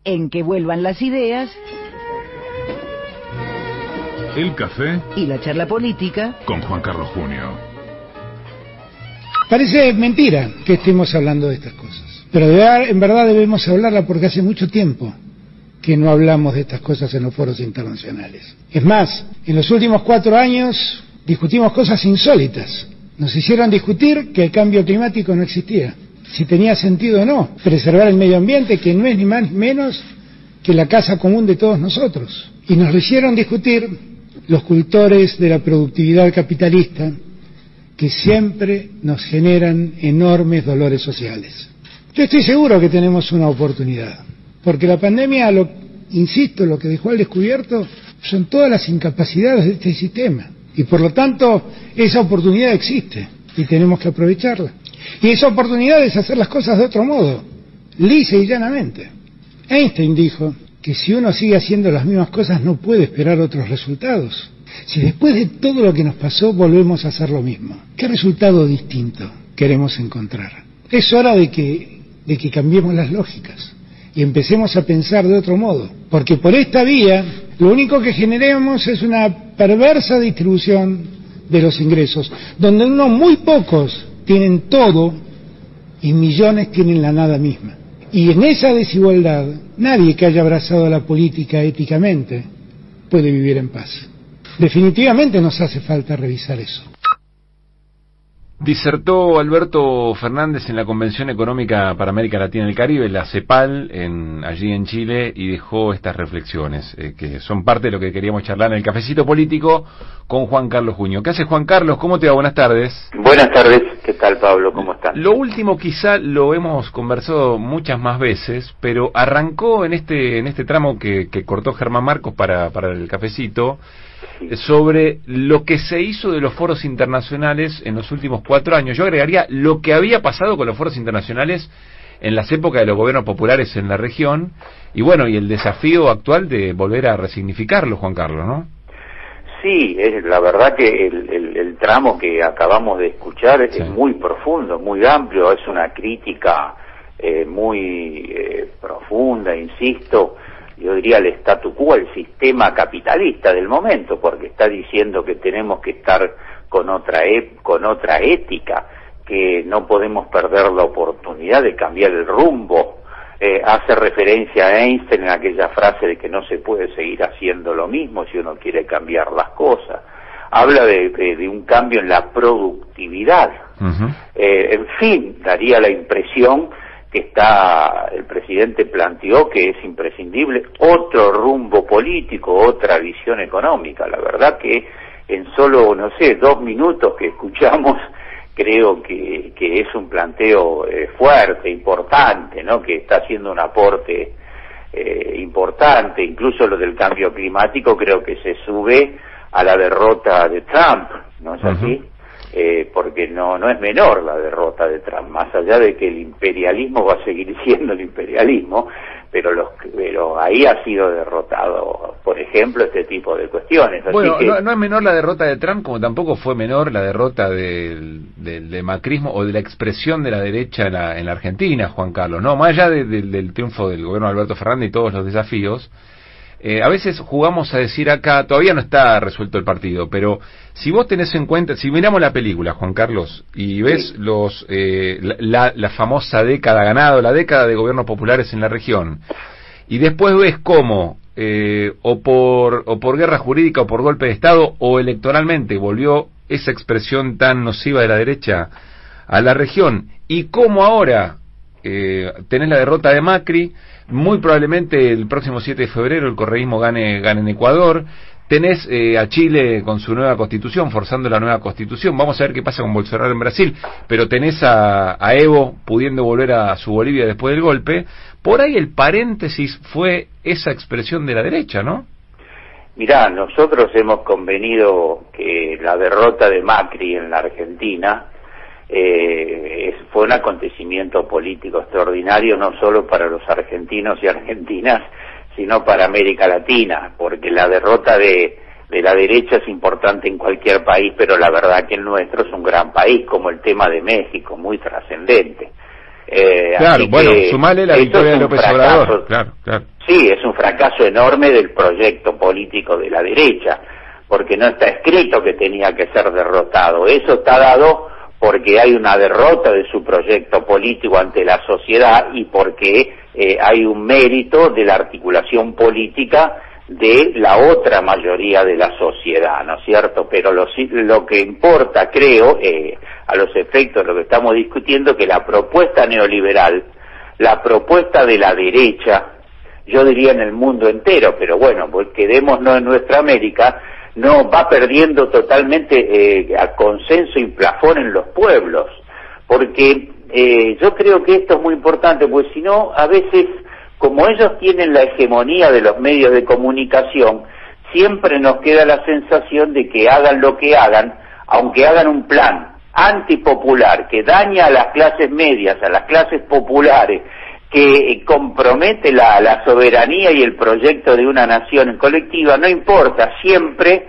en que vuelvan las ideas, el café y la charla política con Juan Carlos Junio. Parece mentira que estemos hablando de estas cosas, pero en verdad debemos hablarla porque hace mucho tiempo que no hablamos de estas cosas en los foros internacionales. Es más, en los últimos 4 años discutimos cosas insólitas. Nos hicieron discutir que el cambio climático no existía, si tenía sentido o no, preservar el medio ambiente, que no es ni más ni menos que la casa común de todos nosotros. Y nos lo hicieron discutir los cultores de la productividad capitalista, que siempre nos generan enormes dolores sociales. Yo estoy seguro que tenemos una oportunidad, porque la pandemia, insisto, lo que dejó al descubierto son todas las incapacidades de este sistema, y por lo tanto esa oportunidad existe y tenemos que aprovecharla. Y esa oportunidad es hacer las cosas de otro modo, lisa y llanamente. Einstein dijo que si uno sigue haciendo las mismas cosas no puede esperar otros resultados. Si después de todo lo que nos pasó volvemos a hacer lo mismo, ¿qué resultado distinto queremos encontrar? Es hora de que cambiemos las lógicas y empecemos a pensar de otro modo, porque por esta vía lo único que generemos es una perversa distribución de los ingresos, donde unos muy pocos tienen todo y millones tienen la nada misma. Y en esa desigualdad, nadie que haya abrazado la política éticamente puede vivir en paz. Definitivamente nos hace falta revisar eso. Disertó Alberto Fernández en la Convención Económica para América Latina y el Caribe, la CEPAL, allí en Chile, y dejó estas reflexiones, que son parte de lo que queríamos charlar en el Cafecito Político con Juan Carlos Junio. ¿Qué hace, Juan Carlos? ¿Cómo te va? Buenas tardes. Buenas tardes. ¿Qué tal, Pablo? ¿Cómo estás? Lo último quizá lo hemos conversado muchas más veces, pero arrancó en este tramo que cortó Germán Marcos para el Cafecito, sobre lo que se hizo de los foros internacionales en los últimos 4 años. Yo agregaría lo que había pasado con los foros internacionales en las épocas de los gobiernos populares en la región, y bueno, y el desafío actual de volver a resignificarlo, Juan Carlos, ¿no? Sí, es la verdad que el tramo que acabamos de escuchar es muy profundo, muy amplio, es una crítica muy profunda, insisto. Yo diría el statu quo, el sistema capitalista del momento, porque está diciendo que tenemos que estar con otra ética, que no podemos perder la oportunidad de cambiar el rumbo. Hace referencia a Einstein en aquella frase de que no se puede seguir haciendo lo mismo si uno quiere cambiar las cosas. Habla de un cambio en la productividad. Uh-huh. En fin, daría la impresión que el presidente planteó que es imprescindible otro rumbo político, otra visión económica. La verdad que en solo, 2 minutos que escuchamos, creo que es un planteo fuerte, importante, ¿no? Que está haciendo un aporte importante. Incluso lo del cambio climático creo que se sube a la derrota de Trump, ¿no es así? Uh-huh. Porque no es menor la derrota de Trump, más allá de que el imperialismo va a seguir siendo el imperialismo, pero ahí ha sido derrotado, por ejemplo, este tipo de cuestiones. Así bueno, que no es menor la derrota de Trump, como tampoco fue menor la derrota del macrismo o de la expresión de la derecha en la Argentina, Juan Carlos, ¿no? Más allá del triunfo del gobierno de Alberto Fernández y todos los desafíos, a veces jugamos a decir acá, todavía no está resuelto el partido, pero si vos tenés en cuenta, si miramos la película, Juan Carlos, y ves la famosa década ganado, la década de gobiernos populares en la región, y después ves cómo, o por guerra jurídica o por golpe de Estado, o electoralmente volvió esa expresión tan nociva de la derecha a la región, y cómo ahora tenés la derrota de Macri, muy probablemente el próximo 7 de febrero el correísmo gane en Ecuador, tenés a Chile con su nueva constitución, forzando la nueva constitución, vamos a ver qué pasa con Bolsonaro en Brasil, pero tenés a Evo pudiendo volver a su Bolivia después del golpe. Por ahí el paréntesis fue esa expresión de la derecha, ¿no? Mirá, nosotros hemos convenido que la derrota de Macri en la Argentina fue un acontecimiento político extraordinario, no solo para los argentinos y argentinas, sino para América Latina, porque la derrota de la derecha es importante en cualquier país, pero la verdad que el nuestro es un gran país, como el tema de México, muy trascendente. Claro, bueno, sumale la victoria de López Obrador. Claro. Sí, es un fracaso enorme del proyecto político de la derecha, porque no está escrito que tenía que ser derrotado. Eso está dado porque hay una derrota de su proyecto político ante la sociedad y porque hay un mérito de la articulación política de la otra mayoría de la sociedad, ¿no es cierto? Pero lo que importa, creo, a los efectos de lo que estamos discutiendo, que la propuesta neoliberal, la propuesta de la derecha, yo diría en el mundo entero, pero bueno, pues quedémonos en nuestra América, no va perdiendo totalmente a consenso y plafón en los pueblos, porque yo creo que esto es muy importante, pues si no, a veces, como ellos tienen la hegemonía de los medios de comunicación, siempre nos queda la sensación de que hagan lo que hagan, aunque hagan un plan antipopular que daña a las clases medias, a las clases populares, que compromete la soberanía y el proyecto de una nación colectiva, no importa, siempre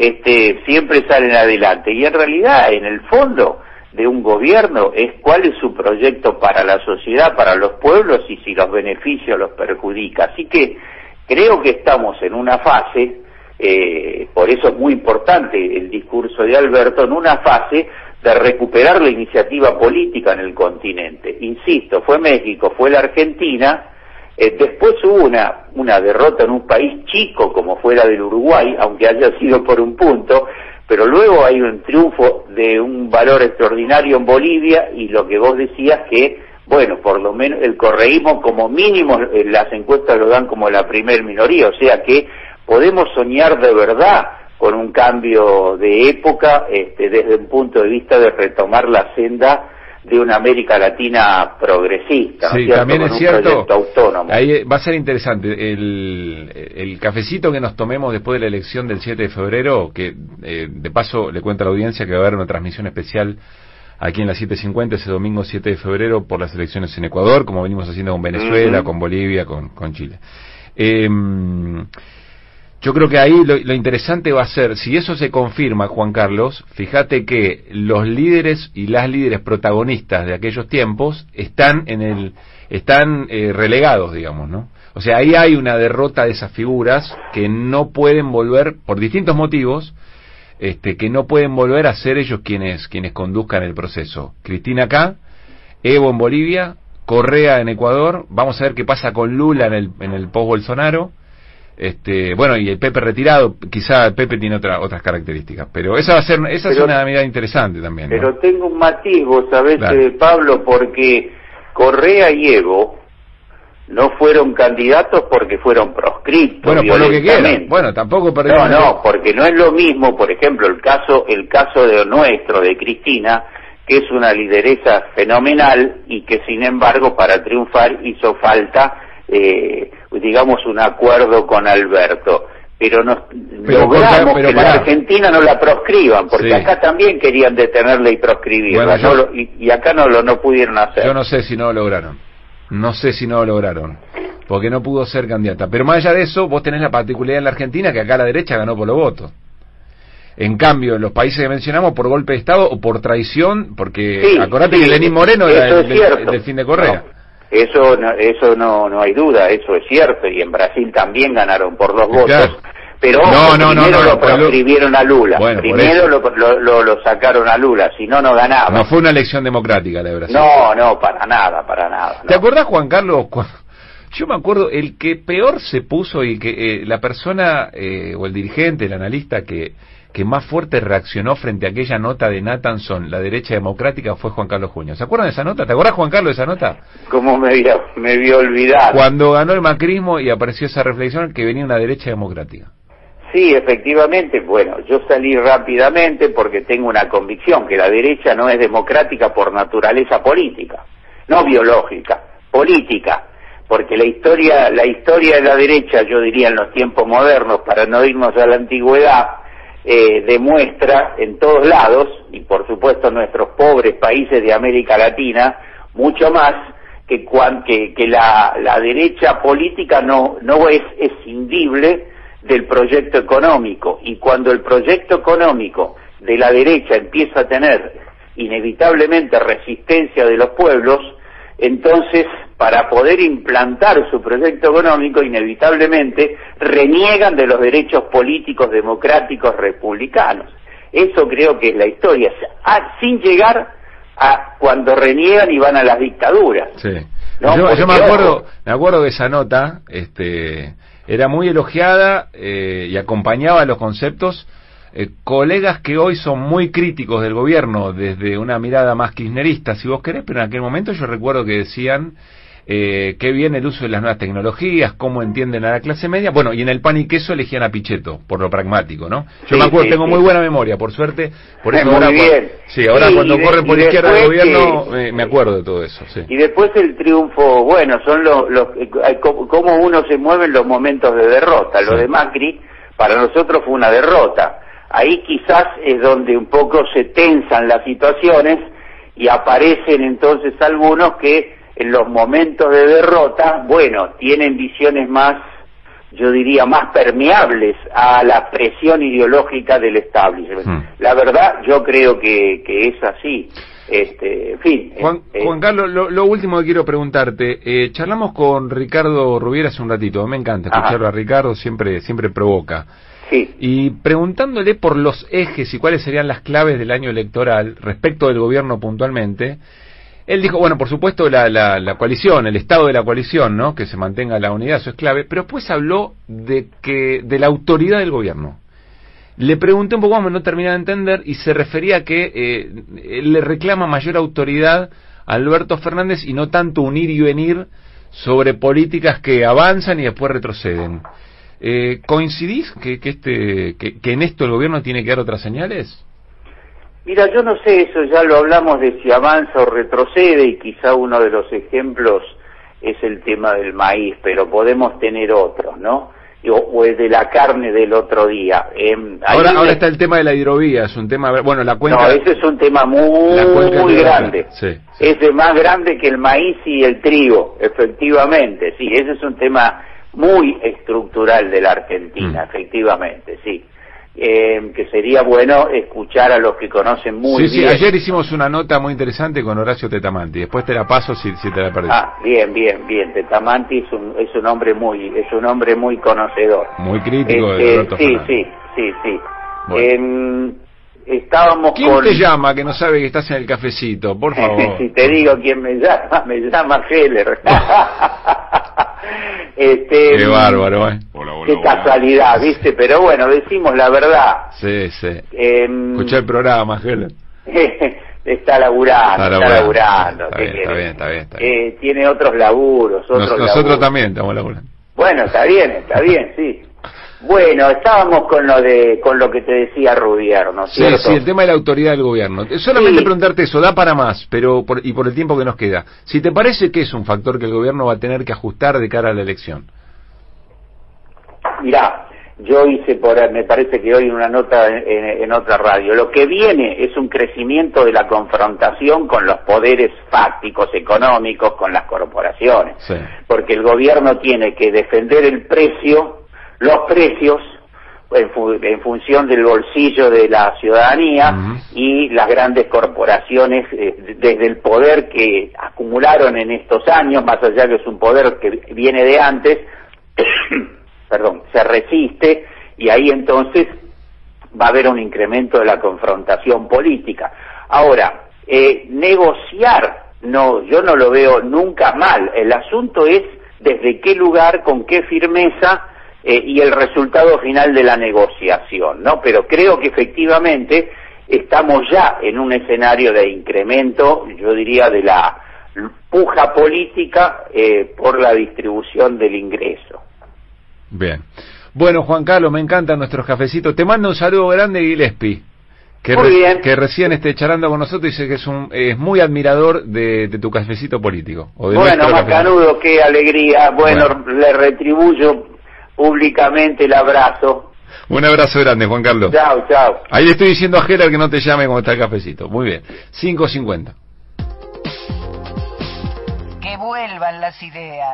salen adelante. Y en realidad, en el fondo de un gobierno es cuál es su proyecto para la sociedad, para los pueblos, y si los beneficios los perjudica. Así que creo que estamos en una fase, por eso es muy importante el discurso de Alberto, en una fase de recuperar la iniciativa política en el continente. Insisto, fue México, fue la Argentina, después hubo una derrota en un país chico como fue la del Uruguay, aunque haya sido por un punto, pero luego hay un triunfo de un valor extraordinario en Bolivia, y lo que vos decías que, bueno, por lo menos el correísmo como mínimo, las encuestas lo dan como la primer minoría, o sea que podemos soñar de verdad con un cambio de época, desde un punto de vista de retomar la senda de una América Latina progresista, sí, ¿no es cierto? También con es cierto, autónomo. Ahí va a ser interesante el cafecito que nos tomemos después de la elección del 7 de febrero, que de paso le cuento a la audiencia que va a haber una transmisión especial aquí en la 7:50 ese domingo 7 de febrero por las elecciones en Ecuador, como venimos haciendo con Venezuela, con Bolivia, con Chile. Yo creo que ahí lo interesante va a ser, si eso se confirma, Juan Carlos, fíjate que los líderes y las líderes protagonistas de aquellos tiempos están relegados, digamos, ¿no? O sea, ahí hay una derrota de esas figuras que no pueden volver, por distintos motivos, que no pueden volver a ser ellos quienes conduzcan el proceso. Cristina acá, Evo en Bolivia, Correa en Ecuador, vamos a ver qué pasa con Lula en el post-Bolsonaro. Bueno, y el Pepe retirado, quizá el Pepe tiene otras características, pero es una mirada interesante también, ¿no? Pero tengo un matiz, vos sabés, claro, Pablo, porque Correa y Evo no fueron candidatos porque fueron proscriptos. Bueno, por lo que quieran. Bueno, tampoco perdieron. No, porque no es lo mismo, por ejemplo, el caso de nuestro, de Cristina, que es una lideresa fenomenal y que sin embargo para triunfar hizo falta digamos un acuerdo con Alberto, pero logramos que la Argentina no la proscriban, porque sí, acá también querían detenerla y proscribirla, bueno, y acá no pudieron hacer. Yo no sé si no lo lograron, porque no pudo ser candidata, pero más allá de eso, vos tenés la particularidad en la Argentina que acá la derecha ganó por los votos. En cambio, en los países que mencionamos, por golpe de Estado o por traición, porque sí, acordate que Lenín Moreno era del fin de Correa. No. Eso no hay duda, eso es cierto, y en Brasil también ganaron por 2 votos, claro, pero primero lo proscribieron a Lula, bueno, primero lo sacaron a Lula, si no ganaba. No fue una elección democrática la de Brasil. No, para nada. ¿Te acordás, Juan Carlos? Yo me acuerdo, el que peor se puso y que la persona o el dirigente, el analista que más fuerte reaccionó frente a aquella nota de Nathanson, la derecha democrática, fue Juan Carlos Juño. ¿Se acuerdan de esa nota? ¿Te acordás, Juan Carlos, de esa nota? ¿Cómo me vio olvidar? Cuando ganó el macrismo y apareció esa reflexión que venía una derecha democrática. Sí, efectivamente, bueno, yo salí rápidamente porque tengo una convicción que la derecha no es democrática por naturaleza política, no biológica, política, porque la historia de la derecha, yo diría en los tiempos modernos, para no irnos a la antigüedad, demuestra en todos lados, y por supuesto en nuestros pobres países de América Latina, mucho más que la derecha política no es escindible del proyecto económico, y cuando el proyecto económico de la derecha empieza a tener inevitablemente resistencia de los pueblos, entonces, para poder implantar su proyecto económico, inevitablemente reniegan de los derechos políticos, democráticos, republicanos. Eso creo que es la historia, sin llegar a cuando reniegan y van a las dictaduras. Sí. ¿No? Yo me acuerdo de esa nota, era muy elogiada y acompañaba los conceptos colegas que hoy son muy críticos del gobierno desde una mirada más kirchnerista, si vos querés, pero en aquel momento yo recuerdo que decían qué bien el uso de las nuevas tecnologías, cómo entienden a la clase media, bueno, y en el pan y queso elegían a Pichetto, por lo pragmático, ¿no? Yo me acuerdo, tengo muy buena memoria, por suerte, por eso ahora, cuando corren por la izquierda del gobierno, me acuerdo de todo eso, sí. Y después el triunfo, bueno, son cómo uno se mueve en los momentos de derrota. Lo de Macri, para nosotros fue una derrota. Ahí quizás es donde un poco se tensan las situaciones y aparecen entonces algunos que en los momentos de derrota, bueno, tienen visiones más, yo diría, más permeables a la presión ideológica del establishment. La verdad, yo creo que es así. En fin. Juan Carlos, lo último que quiero preguntarte, charlamos con Ricardo Rubiera hace un ratito, me encanta escucharlo a Ricardo, siempre provoca. Sí. Y preguntándole por los ejes y cuáles serían las claves del año electoral respecto del gobierno puntualmente, él dijo, bueno, por supuesto la coalición, el estado de la coalición, ¿no? Que se mantenga la unidad, eso es clave, pero después habló de la autoridad del gobierno. Le pregunté un poco más, no terminé de entender, y se refería a que le reclama mayor autoridad a Alberto Fernández y no tanto un ir y venir sobre políticas que avanzan y después retroceden. ¿Coincidís que en esto el gobierno tiene que dar otras señales? Mira, yo no sé, eso ya lo hablamos de si avanza o retrocede, y quizá uno de los ejemplos es el tema del maíz, pero podemos tener otros, ¿no? O el de la carne del otro día. Ahora está el tema de la hidrovía, es un tema, bueno, la cuenca... No, ese es un tema muy grande. Sí. Es más grande que el maíz y el trigo, efectivamente, sí, ese es un tema muy estructural de la Argentina, efectivamente, sí. Que sería bueno escuchar a los que conocen muy bien. Sí, ayer hicimos una nota muy interesante con Horacio Tetamanti, después te la paso si te la perdés. Bien, Tetamanti es un hombre muy conocedor. Muy crítico de Alberto Fernández. Sí. Bueno. Estábamos ¿Quién te llama que no sabe que estás en el cafecito? Por favor. Si te digo quién me llama Heller. Qué bárbaro, Hola, qué casualidad, ¿viste? Pero bueno, decimos la verdad. Sí. Escuché el programa, Heller. Está laburando. Está bien. Tiene otros laburos. Nosotros también estamos laburando. Bueno, está bien, sí. Bueno, estábamos con lo que te decía Rubier, ¿no es cierto? Sí, el tema de la autoridad del gobierno. Solamente preguntarte eso, da para más, pero por el tiempo que nos queda. Si te parece que es un factor que el gobierno va a tener que ajustar de cara a la elección. Mirá, yo hice me parece que hoy una nota en otra radio. Lo que viene es un crecimiento de la confrontación con los poderes fácticos, económicos, con las corporaciones. Sí. Porque el gobierno tiene que defender los precios en función del bolsillo de la ciudadanía y las grandes corporaciones desde el poder que acumularon en estos años, más allá que es un poder que viene de antes, se resiste, y ahí entonces va a haber un incremento de la confrontación política. Ahora, negociar, yo no lo veo nunca mal. El asunto es desde qué lugar, con qué firmeza, y el resultado final de la negociación, ¿no? Pero creo que efectivamente estamos ya en un escenario de incremento, yo diría, de la puja política por la distribución del ingreso. Bien. Bueno, Juan Carlos, me encantan nuestros cafecitos. Te mando un saludo grande, Gillespie, que recién charlando con nosotros, dice que es muy admirador de tu cafecito político. Bueno, Macanudo, qué alegría. Bueno, le retribuyo públicamente el abrazo. Un abrazo grande, Juan Carlos. Chao. Ahí le estoy diciendo a Gerard que no te llame cuando está el cafecito. Muy bien. 5:50. Que vuelvan las ideas.